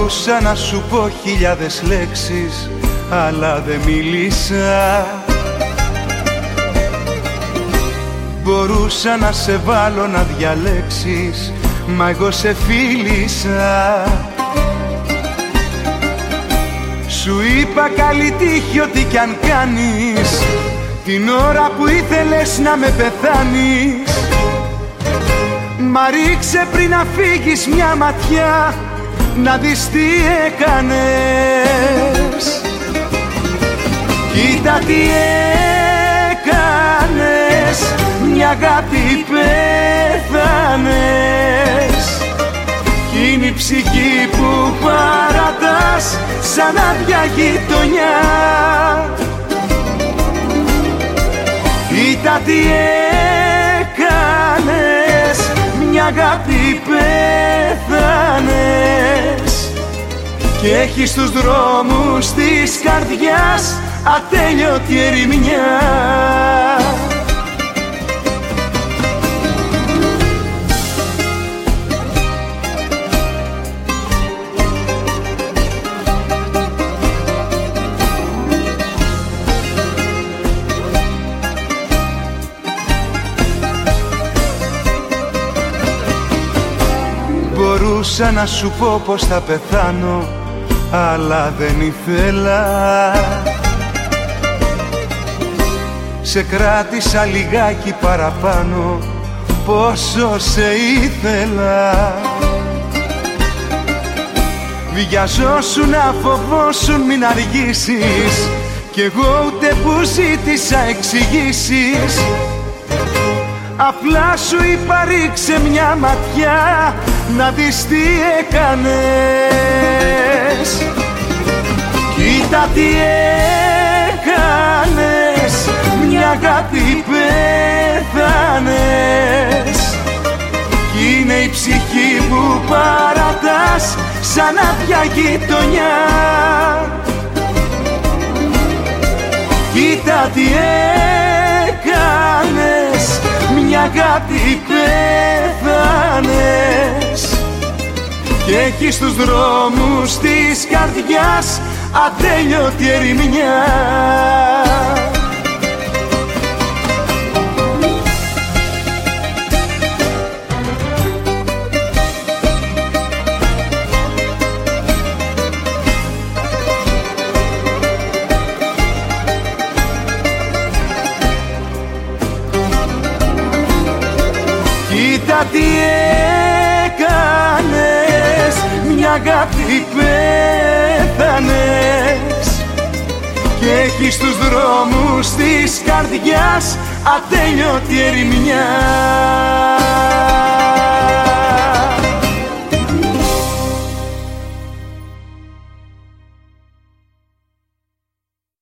Μπορούσα να σου πω χιλιάδες λέξεις, αλλά δεν μίλησα. Μπορούσα να σε βάλω να διαλέξεις, μα εγώ σε φίλησα. Σου είπα καλή τύχη ό,τι κι αν κάνεις, την ώρα που ήθελες να με πεθάνεις. Μα ρίξε πριν να φύγεις μια ματιά, να δεις τι έκανες. Κοίτα τι έκανες, μια αγάπη πέθανες. Κι είναι η ψυχή που παρατάς σαν άδεια γειτονιά. Κοίτα τι έκανες, μια αγάπη πέθανες. Και έχεις τους δρόμους της καρδιάς ατέλειωτη ερημιά. Μπορούσα να σου πω πως θα πεθάνω, αλλά δεν ήθελα. Σε κράτησα λιγάκι παραπάνω, πόσο σε ήθελα. Βιαζόσουν να φοβόσουν μην αργήσεις, κι εγώ ούτε που ζήτησα εξηγήσεις. Απλά σου είπα ρίξε μια ματιά, να δεις τι έκανες. Κοίτα τι έκανες, μια αγάπη πέθανες. Κι είναι η ψυχή που παρατάς σαν άδεια γειτονιά. Κοίτα τι έκανες, μια αγάπη πέθανες. Και έχεις τους δρόμους της καρδιάς ατέλειωτη ερημιά. Κοίτα τι έκανες, μια αγάπη πέθανες. Και έχεις τους δρόμους της καρδιάς ατέλειωτη ερημιά.